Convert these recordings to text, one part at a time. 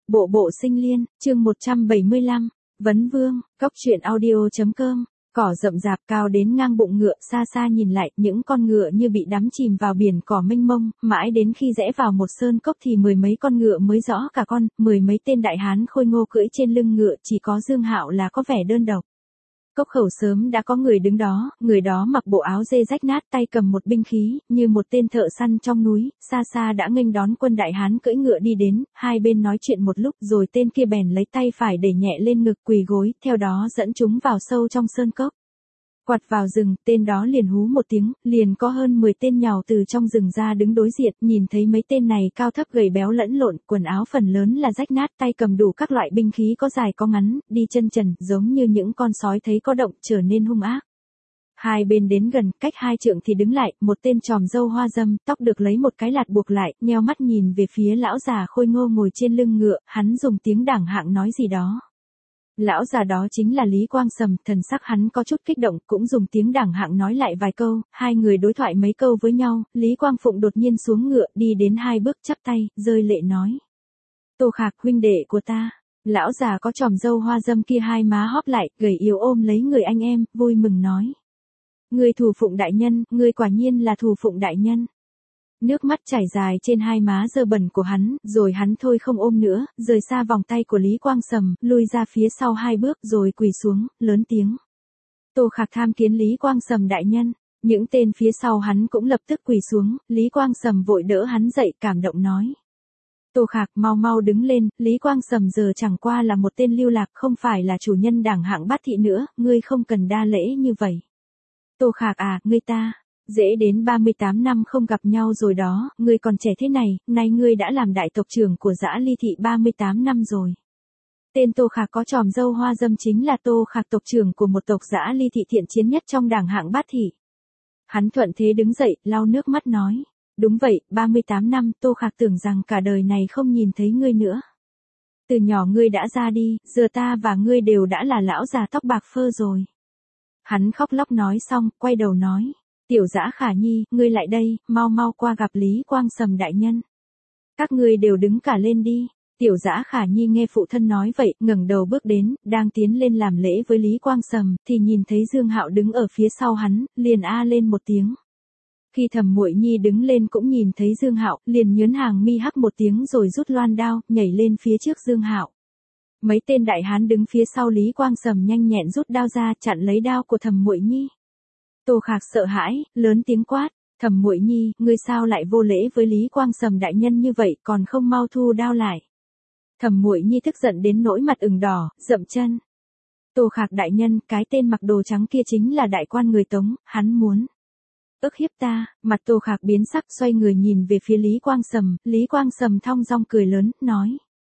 Bộ bộ sinh liên, chương 175, Vấn Vương, Cốc truyện audio.com, cỏ rậm rạp cao đến ngang bụng ngựa, xa xa nhìn lại, những con ngựa như bị đắm chìm vào biển cỏ mênh mông, mãi đến khi rẽ vào một sơn cốc thì mười mấy con ngựa mới rõ cả con, mười mấy tên đại hán khôi ngô cưỡi trên lưng ngựa, chỉ có Dương Hạo là có vẻ đơn độc. Cốc khẩu sớm đã có người đứng đó, người đó mặc bộ áo dê rách nát, tay cầm một binh khí, như một tên thợ săn trong núi, xa xa đã nghênh đón quân đại hán cưỡi ngựa đi đến, hai bên nói chuyện một lúc rồi tên kia bèn lấy tay phải đẩy nhẹ lên ngực quỳ gối, theo đó dẫn chúng vào sâu trong sơn cốc. Quạt vào rừng, tên đó liền hú một tiếng, liền có hơn 10 tên nhào từ trong rừng ra đứng đối diện, nhìn thấy mấy tên này cao thấp gầy béo lẫn lộn, quần áo phần lớn là rách nát, tay cầm đủ các loại binh khí có dài có ngắn, đi chân trần, giống như những con sói thấy có động, trở nên hung ác. Hai bên đến gần, cách 2 trượng thì đứng lại, một tên tròm râu hoa râm, tóc được lấy một cái lạt buộc lại, nheo mắt nhìn về phía lão già khôi ngô ngồi trên lưng ngựa, hắn dùng tiếng đảng hạng nói gì đó. Lão già đó chính là Lý Quang Sầm, thần sắc hắn có chút kích động, cũng dùng tiếng đảng hạng nói lại vài câu, hai người đối thoại mấy câu với nhau, Lý Quang Phụng đột nhiên xuống ngựa, đi đến 2 bước chắp tay, rơi lệ nói. Tô Khạc huynh đệ của ta. Lão già có tròm râu hoa râm kia hai má hóp lại, gầy yếu ôm lấy người anh em, vui mừng nói. Ngươi Thủ Phụng đại nhân, ngươi quả nhiên là Thủ Phụng đại nhân. Nước mắt chảy dài trên hai má dơ bẩn của hắn, rồi hắn thôi không ôm nữa, rời xa vòng tay của Lý Quang Sầm, lui ra phía sau 2 bước rồi quỳ xuống, lớn tiếng. Tô Khạc tham kiến Lý Quang Sầm đại nhân, những tên phía sau hắn cũng lập tức quỳ xuống, Lý Quang Sầm vội đỡ hắn dậy cảm động nói. Tô Khạc mau mau đứng lên, Lý Quang Sầm giờ chẳng qua là một tên lưu lạc, không phải là chủ nhân đảng hạng bát thị nữa, ngươi không cần đa lễ như vậy. Tô Khạc à, ngươi ta. Dễ đến 38 năm không gặp nhau rồi đó, ngươi còn trẻ thế này, nay ngươi đã làm đại tộc trưởng của Dã Ly thị 38 năm rồi. Tên Tô Khạc có tròm râu hoa râm chính là Tô Khạc, tộc trưởng của một tộc Dã Ly thị thiện chiến nhất trong đảng hạng bát thị. Hắn thuận thế đứng dậy, lau nước mắt nói, đúng vậy, 38 năm, Tô Khạc tưởng rằng cả đời này không nhìn thấy ngươi nữa. Từ nhỏ ngươi đã ra đi, giờ ta và ngươi đều đã là lão già tóc bạc phơ rồi. Hắn khóc lóc nói xong, quay đầu nói. Tiểu Dã Khả Nhi, ngươi lại đây, mau mau qua gặp Lý Quang Sầm đại nhân. Các ngươi đều đứng cả lên đi. Tiểu Dã Khả Nhi nghe phụ thân nói vậy, ngẩng đầu bước đến, đang tiến lên làm lễ với Lý Quang Sầm, thì nhìn thấy Dương Hạo đứng ở phía sau hắn, liền a lên một tiếng. Khi Thẩm Muội Nhi đứng lên cũng nhìn thấy Dương Hạo, liền nhớn hàng mi hắc một tiếng rồi rút loan đao, nhảy lên phía trước Dương Hạo. Mấy tên đại hán đứng phía sau Lý Quang Sầm nhanh nhẹn rút đao ra, chặn lấy đao của Thẩm Muội Nhi. Tô Khạc sợ hãi, lớn tiếng quát, Thẩm Muội Nhi, ngươi sao lại vô lễ với Lý Quang Sầm đại nhân như vậy, còn không mau thu đao lại. Thẩm Muội Nhi tức giận đến nỗi mặt ửng đỏ, dậm chân. Tô Khạc đại nhân, cái tên mặc đồ trắng kia chính là đại quan người Tống, hắn muốn ức hiếp ta. Mặt Tô Khạc biến sắc, xoay người nhìn về phía Lý Quang Sầm, Lý Quang Sầm thong dong cười lớn, nói.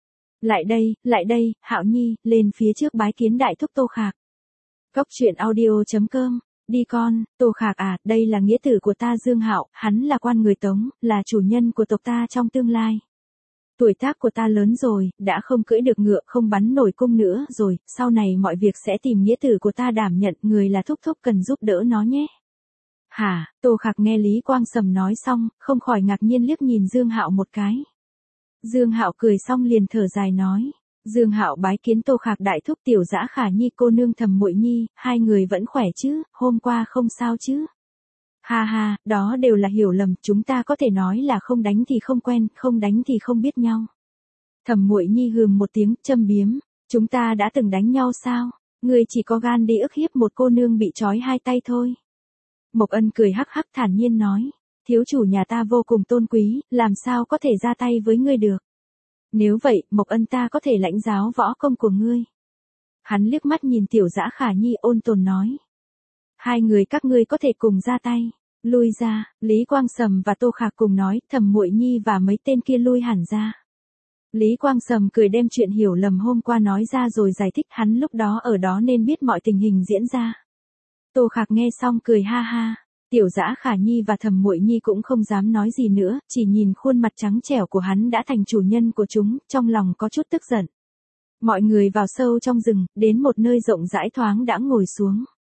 Lại đây, Hạo Nhi, lên phía trước bái kiến đại thúc Tô Khạc. Cốc truyện audio.com. Đi con, Tô Khạc à, đây là nghĩa tử của ta Dương Hạo, hắn là quan người Tống, là chủ nhân của tộc ta trong tương lai. Tuổi tác của ta lớn rồi, đã không cưỡi được ngựa, không bắn nổi cung nữa rồi, sau này mọi việc sẽ tìm nghĩa tử của ta đảm nhận, người là thúc thúc cần giúp đỡ nó nhé. Hả, Tô Khạc nghe Lý Quang Sầm nói xong, không khỏi ngạc nhiên liếc nhìn Dương Hạo một cái. Dương Hạo cười xong liền thở dài nói. Dương Hạo bái kiến Tô Khạc đại thúc. Tiểu Dã Khả Nhi cô nương Thẩm Muội Nhi, hai người vẫn khỏe chứ, hôm qua không sao chứ. Ha ha, đó đều là hiểu lầm, chúng ta có thể nói là không đánh thì không quen, không đánh thì không biết nhau. Thẩm Muội Nhi hừm một tiếng, châm biếm, chúng ta đã từng đánh nhau sao, ngươi chỉ có gan đi ức hiếp một cô nương bị trói 2 tay thôi. Mộc Ân cười hắc hắc thản nhiên nói, thiếu chủ nhà ta vô cùng tôn quý, làm sao có thể ra tay với ngươi được. Nếu vậy, Mộc Ân ta có thể lãnh giáo võ công của ngươi. Hắn liếc mắt nhìn Tiểu Dã Khả Nhi ôn tồn nói. Hai người các ngươi có thể cùng ra tay. Lui ra, Lý Quang Sầm và Tô Khạc cùng nói, Thẩm Muội Nhi và mấy tên kia lui hẳn ra. Lý Quang Sầm cười đem chuyện hiểu lầm hôm qua nói ra rồi giải thích, hắn lúc đó ở đó nên biết mọi tình hình diễn ra. Tô Khạc nghe xong cười ha ha. Tiểu Dã Khả Nhi và Thẩm Muội Nhi cũng không dám nói gì nữa, chỉ nhìn khuôn mặt trắng trẻo của hắn đã thành chủ nhân của chúng, trong lòng có chút tức giận. Mọi người vào sâu trong rừng, đến một nơi rộng rãi thoáng đãng ngồi xuống.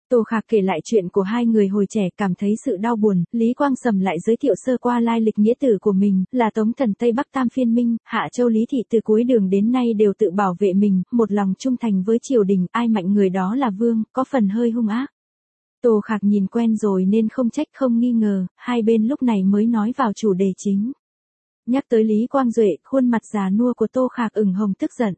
Tô Khạc kể lại chuyện của hai người hồi trẻ, cảm thấy sự đau buồn, Lý Quang Sầm lại giới thiệu sơ qua lai lịch nghĩa tử của mình, là Tống Thần Tây Bắc Tam Phiên Minh, Hạ Châu Lý Thị từ cuối đường đến nay đều tự bảo vệ mình, một lòng trung thành với triều đình, ai mạnh người đó là vương, có phần hơi hung ác. Tô Khạc nhìn quen rồi nên không trách không nghi ngờ, hai bên lúc này mới nói vào chủ đề chính. Nhắc tới Lý Quang Duệ, khuôn mặt già nua của Tô Khạc ửng hồng tức giận.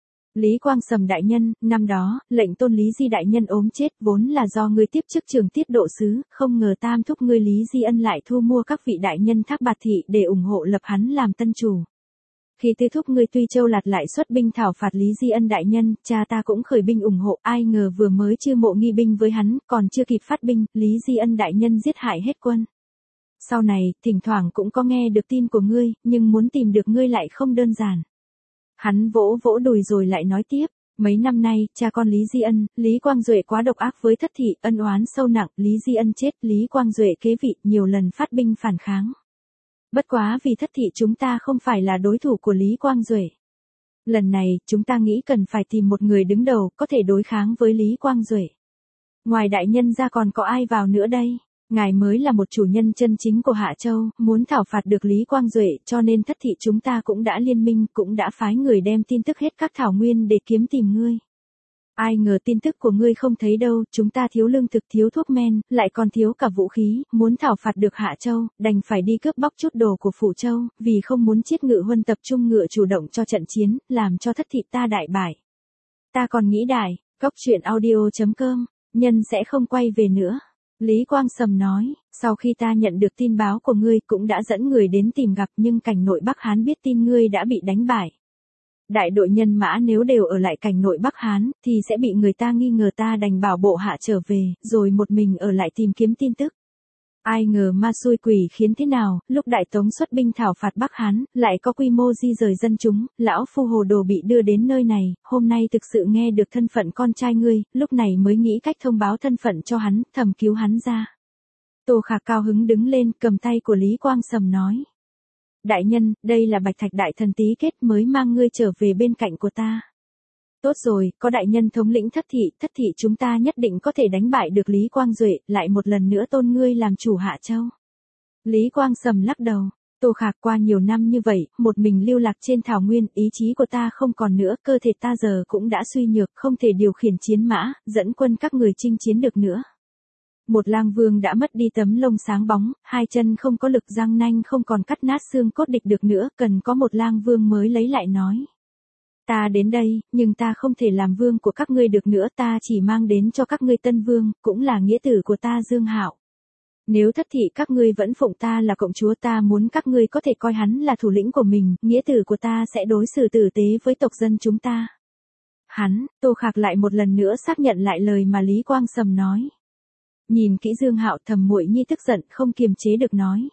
Lý Quang Sầm đại nhân, năm đó, lệnh Tôn Lý Di đại nhân ốm chết vốn là do ngươi tiếp chức trường tiết độ sứ, không ngờ tam thúc ngươi Lý Di Ân lại thu mua các vị đại nhân Thác Bạt thị để ủng hộ lập hắn làm tân chủ. Khi tư thúc ngươi Tuy Châu Lạt lại xuất binh thảo phạt Lý Di Ân đại nhân, cha ta cũng khởi binh ủng hộ, ai ngờ vừa mới chiêu mộ nghi binh với hắn, còn chưa kịp phát binh, Lý Di Ân đại nhân giết hại hết quân. Sau này, thỉnh thoảng cũng có nghe được tin của ngươi, nhưng muốn tìm được ngươi lại không đơn giản. Hắn vỗ vỗ đùi rồi lại nói tiếp, mấy năm nay, cha con Lý Di Ân, Lý Quang Duệ quá độc ác với Thất thị, ân oán sâu nặng, Lý Di Ân chết, Lý Quang Duệ kế vị, nhiều lần phát binh phản kháng. Bất quá vì Thất thị chúng ta không phải là đối thủ của Lý Quang Duệ. Lần này, chúng ta nghĩ cần phải tìm một người đứng đầu, có thể đối kháng với Lý Quang Duệ. Ngoài đại nhân ra còn có ai vào nữa đây? Ngài mới là một chủ nhân chân chính của Hạ Châu, muốn thảo phạt được Lý Quang Duệ, cho nên Thất thị chúng ta cũng đã liên minh, cũng đã phái người đem tin tức hết các thảo nguyên để kiếm tìm ngươi. Ai ngờ tin tức của ngươi không thấy đâu, chúng ta thiếu lương thực, thiếu thuốc men, lại còn thiếu cả vũ khí, muốn thảo phạt được Hạ Châu, đành phải đi cướp bóc chút đồ của Phủ Châu, vì không muốn chiết ngự huân tập trung ngựa chủ động cho trận chiến, làm cho Thất thị ta đại bại. Ta còn nghĩ đại, góc truyện audio.com, nhân sẽ không quay về nữa. Lý Quang Sầm nói, sau khi ta nhận được tin báo của ngươi cũng đã dẫn người đến tìm gặp, nhưng cảnh nội Bắc Hán biết tin ngươi đã bị đánh bại. Đại đội nhân mã nếu đều ở lại cảnh nội Bắc Hán, thì sẽ bị người ta nghi ngờ, ta đành bảo bộ hạ trở về, rồi một mình ở lại tìm kiếm tin tức. Ai ngờ ma xui quỷ khiến thế nào, lúc Đại Tống xuất binh thảo phạt Bắc Hán, lại có quy mô di rời dân chúng, lão phu hồ đồ bị đưa đến nơi này, hôm nay thực sự nghe được thân phận con trai ngươi, lúc này mới nghĩ cách thông báo thân phận cho hắn, thầm cứu hắn ra. Tô Khạc cao hứng đứng lên, cầm tay của Lý Quang Sầm nói. Đại nhân, đây là Bạch Thạch đại thần tí kết mới mang ngươi trở về bên cạnh của ta. Tốt rồi, có đại nhân thống lĩnh Thất thị chúng ta nhất định có thể đánh bại được Lý Quang Duệ, lại một lần nữa tôn ngươi làm chủ Hạ Châu. Lý Quang Sầm lắc đầu, Tô Khạc qua nhiều năm như vậy, một mình lưu lạc trên thảo nguyên, ý chí của ta không còn nữa, cơ thể ta giờ cũng đã suy nhược, không thể điều khiển chiến mã, dẫn quân các người chinh chiến được nữa. Một lang vương đã mất đi tấm lông sáng bóng, hai chân không có lực, răng nanh không còn cắt nát xương cốt địch được nữa, cần có một lang vương mới lấy lại nói. Ta đến đây, nhưng ta không thể làm vương của các ngươi được nữa, ta chỉ mang đến cho các ngươi tân vương, cũng là nghĩa tử của ta Dương Hạo. Nếu Thất thị các ngươi vẫn phụng ta là cộng chúa, ta muốn các ngươi có thể coi hắn là thủ lĩnh của mình, nghĩa tử của ta sẽ đối xử tử tế với tộc dân chúng ta. Hắn, Tô Khạc lại một lần nữa xác nhận lại lời mà Lý Quang Sầm nói. Nhìn kỹ Dương Hạo, Thẩm Muội Nhi tức giận không kiềm chế được nói.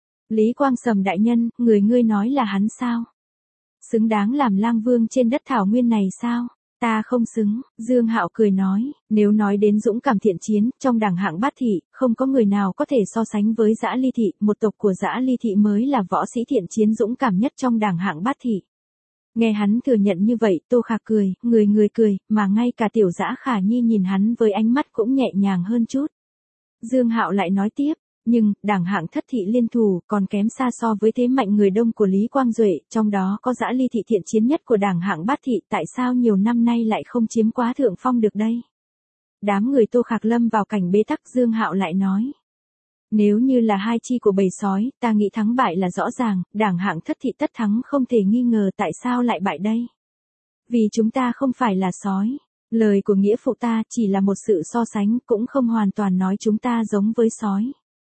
Lý Quang Sầm đại nhân, người ngươi nói là hắn sao? Xứng đáng làm lang vương trên đất thảo nguyên này sao? Ta không xứng, Dương Hạo cười nói, nếu nói đến dũng cảm thiện chiến, trong đẳng hạng Bát thị, không có người nào có thể so sánh với Dã Ly thị, một tộc của Dã Ly thị mới là võ sĩ thiện chiến dũng cảm nhất trong đẳng hạng Bát thị. Nghe hắn thừa nhận như vậy, Tô Khạc cười, người cười, mà ngay cả tiểu Dã Khả Nhi nhìn hắn với ánh mắt cũng nhẹ nhàng hơn chút. Dương Hạo lại nói tiếp, nhưng, đẳng hạng Thất thị liên thủ, còn kém xa so với thế mạnh người đông của Lý Quang Duệ, trong đó có Dã Ly thị thiện chiến nhất của đẳng hạng Bát thị, tại sao nhiều năm nay lại không chiếm quá thượng phong được đây? Đám người Tô Khạc lâm vào cảnh bế tắc, Dương Hạo lại nói. Nếu như là hai chi của bầy sói, ta nghĩ thắng bại là rõ ràng, đẳng hạng Thất thị tất thắng không thể nghi ngờ, tại sao lại bại đây? Vì chúng ta không phải là sói. Lời của nghĩa phụ ta chỉ là một sự so sánh, cũng không hoàn toàn nói chúng ta giống với sói.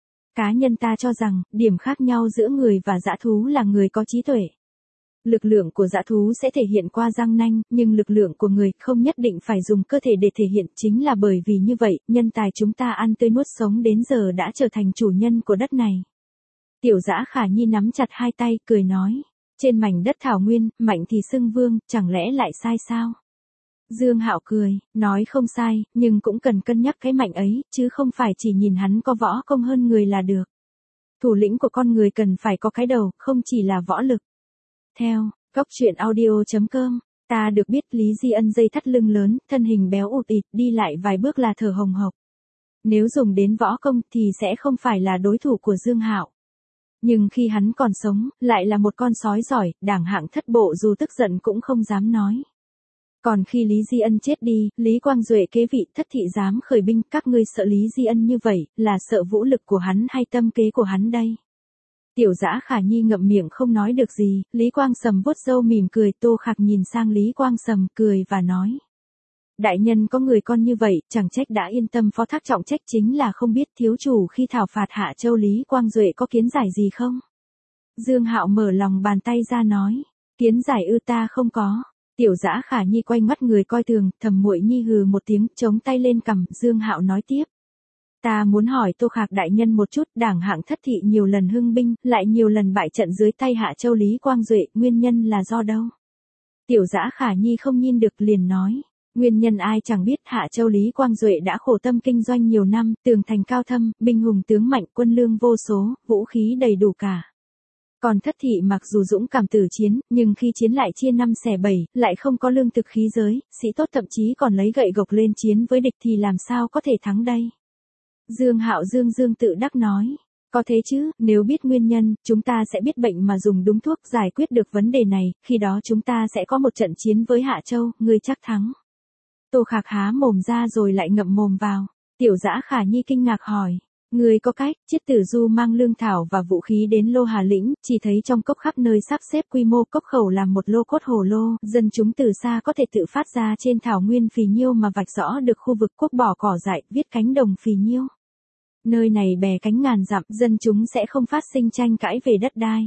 Cá nhân ta cho rằng, điểm khác nhau giữa người và dã thú là người có trí tuệ. Lực lượng của dã thú sẽ thể hiện qua răng nanh, nhưng lực lượng của người không nhất định phải dùng cơ thể để thể hiện, chính là bởi vì như vậy, nhân tài chúng ta ăn tươi nuốt sống đến giờ đã trở thành chủ nhân của đất này. Tiểu Dã Khả Nhi nắm chặt hai tay, cười nói, trên mảnh đất thảo nguyên, mạnh thì xưng vương, chẳng lẽ lại sai sao? Dương Hạo cười, nói không sai, nhưng cũng cần cân nhắc cái mạnh ấy, chứ không phải chỉ nhìn hắn có võ công hơn người là được. Thủ lĩnh của con người cần phải có cái đầu, không chỉ là võ lực. Theo, góc truyện audio.com, ta được biết Lý Di Ân dây thắt lưng lớn, thân hình béo ụt ịt, đi lại vài bước là thở hồng hộc. Nếu dùng đến võ công thì sẽ không phải là đối thủ của Dương Hạo. Nhưng khi hắn còn sống, lại là một con sói giỏi, đảng hạng thất bộ dù tức giận cũng không dám nói. Còn khi Lý Di Ân chết đi, Lý Quang Duệ kế vị thất thị dám khởi binh, các ngươi sợ Lý Di Ân như vậy, là sợ vũ lực của hắn hay tâm kế của hắn đây? Tiểu Dã Khả Nhi ngậm miệng không nói được gì, Lý Quang Sầm vuốt râu mỉm cười, Tô Khạc nhìn sang Lý Quang Sầm cười và nói. Đại nhân có người con như vậy, chẳng trách đã yên tâm phó thác trọng trách, chính là không biết thiếu chủ khi thảo phạt Hạ Châu Lý Quang Duệ có kiến giải gì không? Dương Hạo mở lòng bàn tay ra nói, kiến giải ư, ta không có. Tiểu Dã Khả Nhi quay mắt người coi thường, Thẩm Muội Nhi hừ một tiếng, chống tay lên cằm, Dương Hạo nói tiếp. Ta muốn hỏi Tô Khạc đại nhân một chút, đảng hạng thất thị nhiều lần hưng binh, lại nhiều lần bại trận dưới tay Hạ Châu Lý Quang Duệ, nguyên nhân là do đâu? Tiểu Dã Khả Nhi không nhìn được liền nói. Nguyên nhân ai chẳng biết, Hạ Châu Lý Quang Duệ đã khổ tâm kinh doanh nhiều năm, tường thành cao thâm, binh hùng tướng mạnh, quân lương vô số, vũ khí đầy đủ cả. Còn thất thị mặc dù dũng cảm tử chiến, nhưng khi chiến lại chia 5 xẻ 7, lại không có lương thực khí giới, sĩ tốt thậm chí còn lấy gậy gộc lên chiến với địch thì làm sao có thể thắng đây? Dương Hạo dương tự đắc nói. Có thế chứ, nếu biết nguyên nhân, chúng ta sẽ biết bệnh mà dùng đúng thuốc giải quyết được vấn đề này, khi đó chúng ta sẽ có một trận chiến với Hạ Châu, ngươi chắc thắng. Tô Khạc há mồm ra rồi lại ngậm mồm vào. Tiểu Dã Khả Nhi kinh ngạc hỏi. Người có cách, Chiết Tử Du mang lương thảo và vũ khí đến Lô Hà Lĩnh, chỉ thấy trong cốc khắp nơi sắp xếp quy mô cốc khẩu làm một lô cốt hồ lô, dân chúng từ xa có thể tự phát ra trên thảo nguyên phì nhiêu mà vạch rõ được khu vực quốc bỏ cỏ dại, viết cánh đồng phì nhiêu. Nơi này bè cánh ngàn dặm, dân chúng sẽ không phát sinh tranh cãi về đất đai.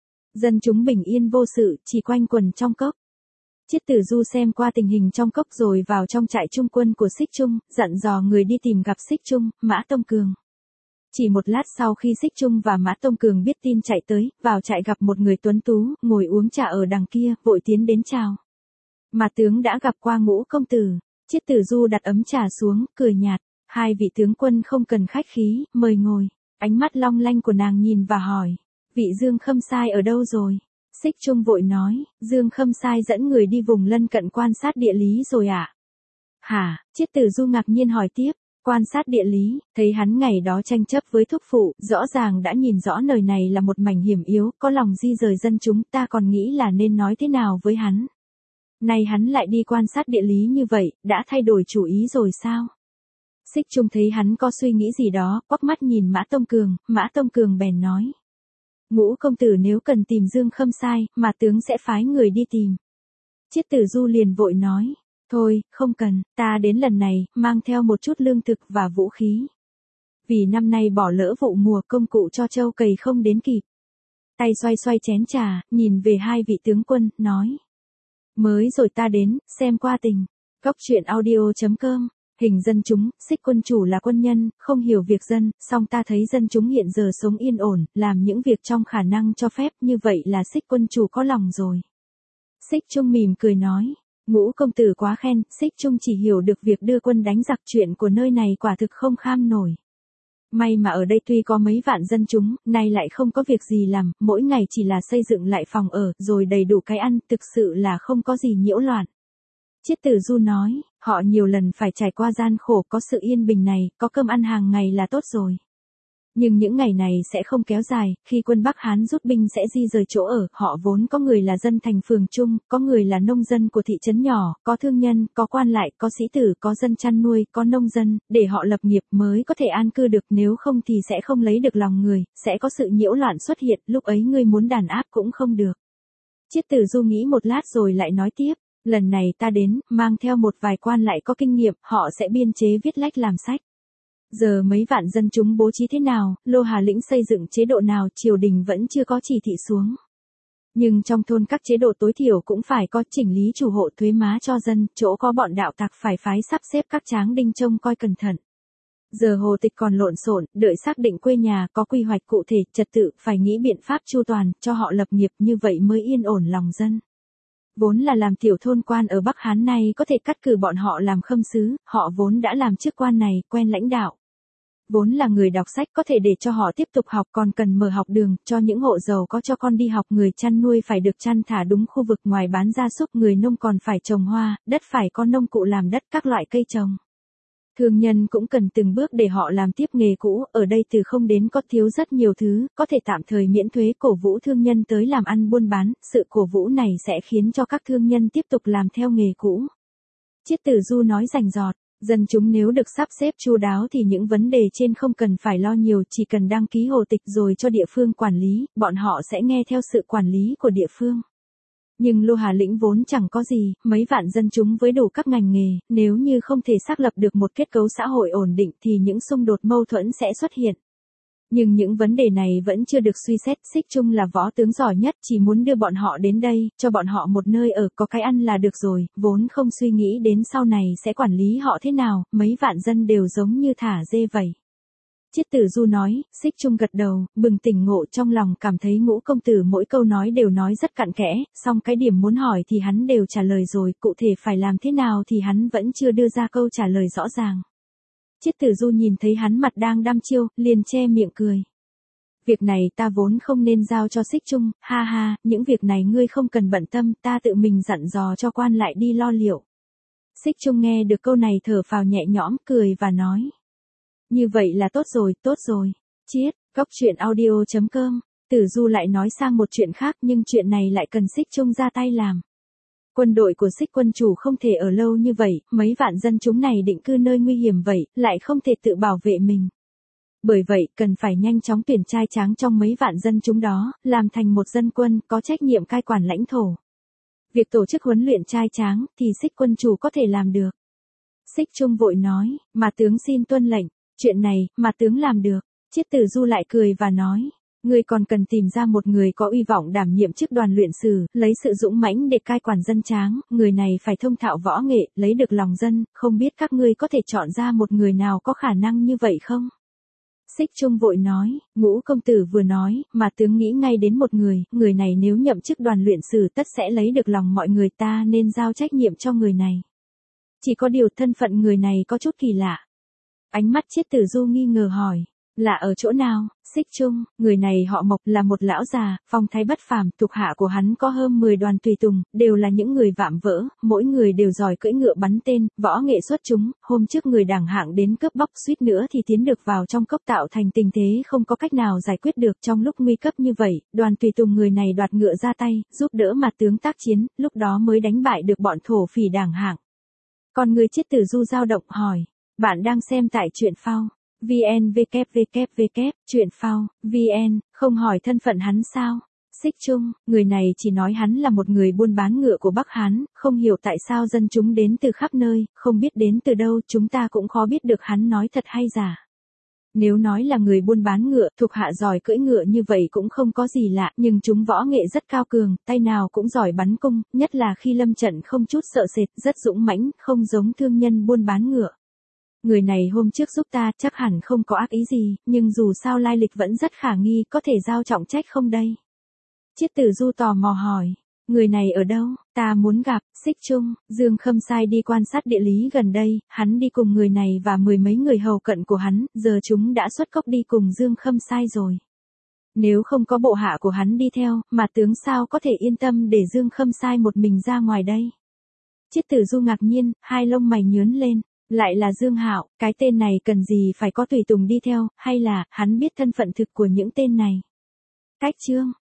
Dân chúng bình yên vô sự, chỉ quanh quần trong cốc. Chiết Tử Du xem qua tình hình trong cốc rồi vào trong trại trung quân của Xích Trung, dặn dò người đi tìm gặp Xích Trung, Mã Tông Cường. Chỉ một lát sau khi Xích Trung và Mã Tông Cường biết tin chạy tới, vào trại gặp một người tuấn tú, ngồi uống trà ở đằng kia, vội tiến đến chào. Mà tướng đã gặp qua Ngũ công tử. Chiết Tử Du đặt ấm trà xuống, cười nhạt. Hai vị tướng quân không cần khách khí, mời ngồi. Ánh mắt long lanh của nàng nhìn và hỏi. Vị Dương Khâm Sai ở đâu rồi? Xích Trung vội nói, Dương Khâm Sai dẫn người đi vùng lân cận quan sát địa lý rồi ạ. Hả? Chiết Tử Du ngạc nhiên hỏi tiếp. Quan sát địa lý, thấy hắn ngày đó tranh chấp với thúc phụ, rõ ràng đã nhìn rõ nơi này là một mảnh hiểm yếu, có lòng di rời dân chúng, ta còn nghĩ là nên nói thế nào với hắn. Nay hắn lại đi quan sát địa lý như vậy, đã thay đổi chủ ý rồi sao? Xích Trung thấy hắn có suy nghĩ gì đó, quắc mắt nhìn Mã Tông Cường bèn nói. Ngũ công tử nếu cần tìm Dương Khâm Sai, mà tướng sẽ phái người đi tìm. Chiết Tử Du liền vội nói. Thôi, không cần, ta đến lần này, mang theo một chút lương thực và vũ khí. Vì năm nay bỏ lỡ vụ mùa công cụ cho trâu cày không đến kịp. Tay xoay xoay chén trà, nhìn về hai vị tướng quân, nói. Mới rồi ta đến, xem qua tình. Góc truyện audio.com. Hình dân chúng, Xích quân chủ là quân nhân, không hiểu việc dân, song ta thấy dân chúng hiện giờ sống yên ổn, làm những việc trong khả năng cho phép, như vậy là Xích quân chủ có lòng rồi. Xích Trung mỉm cười nói. Ngũ công tử quá khen, Xích Trung chỉ hiểu được việc đưa quân đánh giặc, chuyện của nơi này quả thực không kham nổi. May mà ở đây tuy có mấy vạn dân chúng, nay lại không có việc gì làm, mỗi ngày chỉ là xây dựng lại phòng ở, rồi đầy đủ cái ăn, thực sự là không có gì nhiễu loạn. Chiết Tử Du nói, họ nhiều lần phải trải qua gian khổ, có sự yên bình này, có cơm ăn hàng ngày là tốt rồi. Nhưng những ngày này sẽ không kéo dài, khi quân Bắc Hán rút binh sẽ di rời chỗ ở, họ vốn có người là dân thành phường trung, có người là nông dân của thị trấn nhỏ, có thương nhân, có quan lại, có sĩ tử, có dân chăn nuôi, có nông dân, để họ lập nghiệp mới có thể an cư được, nếu không thì sẽ không lấy được lòng người, sẽ có sự nhiễu loạn xuất hiện, lúc ấy ngươi muốn đàn áp cũng không được. Chiết Tử Du nghĩ một lát rồi lại nói tiếp, lần này ta đến, mang theo một vài quan lại có kinh nghiệm, họ sẽ biên chế viết lách làm sách. Giờ mấy vạn dân chúng bố trí thế nào, Lô Hà Lĩnh xây dựng chế độ nào, triều đình vẫn chưa có chỉ thị xuống. Nhưng trong thôn các chế độ tối thiểu cũng phải có, chỉnh lý chủ hộ, thuế má cho dân, chỗ có bọn đạo tặc phải phái sắp xếp các tráng đinh trông coi cẩn thận. Giờ hồ tịch còn lộn xộn, đợi xác định quê nhà, có quy hoạch cụ thể, trật tự, phải nghĩ biện pháp chu toàn, cho họ lập nghiệp, như vậy mới yên ổn lòng dân. Vốn là làm tiểu thôn quan ở Bắc Hán này có thể cắt cử bọn họ làm khâm sứ, họ vốn đã làm chức quan này, quen lãnh đạo. Vốn là người đọc sách có thể để cho họ tiếp tục học, còn cần mở học đường, cho những hộ giàu có cho con đi học, người chăn nuôi phải được chăn thả đúng khu vực, ngoài bán gia súc, người nông còn phải trồng hoa, đất phải có nông cụ làm đất, các loại cây trồng. Thương nhân cũng cần từng bước để họ làm tiếp nghề cũ, ở đây từ không đến có thiếu rất nhiều thứ, có thể tạm thời miễn thuế cổ vũ thương nhân tới làm ăn buôn bán, sự cổ vũ này sẽ khiến cho các thương nhân tiếp tục làm theo nghề cũ. Chiết Tử Du nói rành rọt, dân chúng nếu được sắp xếp chu đáo thì những vấn đề trên không cần phải lo nhiều, chỉ cần đăng ký hồ tịch rồi cho địa phương quản lý, bọn họ sẽ nghe theo sự quản lý của địa phương. Nhưng Lô Hà Lĩnh vốn chẳng có gì, mấy vạn dân chúng với đủ các ngành nghề, nếu như không thể xác lập được một kết cấu xã hội ổn định thì những xung đột mâu thuẫn sẽ xuất hiện. Nhưng những vấn đề này vẫn chưa được suy xét, Xích Chung là võ tướng giỏi nhất, chỉ muốn đưa bọn họ đến đây, cho bọn họ một nơi ở, có cái ăn là được rồi, vốn không suy nghĩ đến sau này sẽ quản lý họ thế nào, mấy vạn dân đều giống như thả dê vậy. Chiết Tử Du nói, Xích Chung gật đầu, bừng tỉnh ngộ trong lòng, cảm thấy Ngũ công tử mỗi câu nói đều nói rất cặn kẽ, song cái điểm muốn hỏi thì hắn đều trả lời rồi, cụ thể phải làm thế nào thì hắn vẫn chưa đưa ra câu trả lời rõ ràng. Chiết Tử Du nhìn thấy hắn mặt đang đăm chiêu, liền che miệng cười. Việc này ta vốn không nên giao cho Xích Chung, ha ha, những việc này ngươi không cần bận tâm, ta tự mình dặn dò cho quan lại đi lo liệu. Xích Chung nghe được câu này thở phào nhẹ nhõm, cười và nói. Như vậy là tốt rồi. Chiết, Cóc Truyện Audio.com, Tử Du lại nói sang một chuyện khác nhưng chuyện này lại cần Xích Chung ra tay làm. Quân đội của Xích quân chủ không thể ở lâu như vậy, mấy vạn dân chúng này định cư nơi nguy hiểm vậy, lại không thể tự bảo vệ mình. Bởi vậy, cần phải nhanh chóng tuyển trai tráng trong mấy vạn dân chúng đó, làm thành một dân quân, có trách nhiệm cai quản lãnh thổ. Việc tổ chức huấn luyện trai tráng, thì Xích quân chủ có thể làm được. Xích Chung vội nói, mà tướng xin tuân lệnh, chuyện này, mà tướng làm được. Chiết Tử Du lại cười và nói. Ngươi còn cần tìm ra một người có uy vọng đảm nhiệm chức đoàn luyện sử, lấy sự dũng mãnh để cai quản dân tráng, người này phải thông thạo võ nghệ, lấy được lòng dân, không biết các ngươi có thể chọn ra một người nào có khả năng như vậy không? Xích Chung vội nói, Ngũ công tử vừa nói, mà tướng nghĩ ngay đến một người này nếu nhậm chức đoàn luyện sử tất sẽ lấy được lòng mọi người, ta nên giao trách nhiệm cho người này. Chỉ có điều thân phận người này có chút kỳ lạ. Ánh mắt Chiết Tử Du nghi ngờ hỏi. Là ở chỗ nào? Xích Chung, người này họ Mộc, là một lão già, phong thái bất phàm, thuộc hạ của hắn có hơn 10 đoàn tùy tùng, đều là những người vạm vỡ, mỗi người đều giỏi cưỡi ngựa bắn tên, võ nghệ xuất chúng, hôm trước người đảng hạng đến cướp bóc suýt nữa thì tiến được vào trong cốc, tạo thành tình thế không có cách nào giải quyết được. Trong lúc nguy cấp như vậy, đoàn tùy tùng người này đoạt ngựa ra tay, giúp đỡ mặt tướng tác chiến, lúc đó mới đánh bại được bọn thổ phỉ đảng hạng. Còn người Chiết Tử Du dao động hỏi, bạn đang xem tại truyện phao VN www, truyện phao, VN, không hỏi thân phận hắn sao? Xích Chung, người này chỉ nói hắn là một người buôn bán ngựa của Bắc Hán, không hiểu tại sao dân chúng đến từ khắp nơi, không biết đến từ đâu, chúng ta cũng khó biết được hắn nói thật hay giả. Nếu nói là người buôn bán ngựa, thuộc hạ giỏi cưỡi ngựa như vậy cũng không có gì lạ, nhưng chúng võ nghệ rất cao cường, tay nào cũng giỏi bắn cung, nhất là khi lâm trận không chút sợ sệt, rất dũng mãnh, không giống thương nhân buôn bán ngựa. Người này hôm trước giúp ta, chắc hẳn không có ác ý gì, nhưng dù sao lai lịch vẫn rất khả nghi, có thể giao trọng trách không đây? Chiết Tử Du tò mò hỏi, người này ở đâu, ta muốn gặp. Xích Chung, Dương Khâm sai đi quan sát địa lý gần đây, hắn đi cùng người này và 10 mấy người hầu cận của hắn, giờ chúng đã xuất cốc đi cùng Dương Khâm sai rồi. Nếu không có bộ hạ của hắn đi theo, mà tướng sao có thể yên tâm để Dương Khâm sai một mình ra ngoài đây? Chiết Tử Du ngạc nhiên, hai lông mày nhướng lên. Lại là Dương Hạo, cái tên này cần gì phải có tùy tùng đi theo, hay là, hắn biết thân phận thực của những tên này? Cách chương,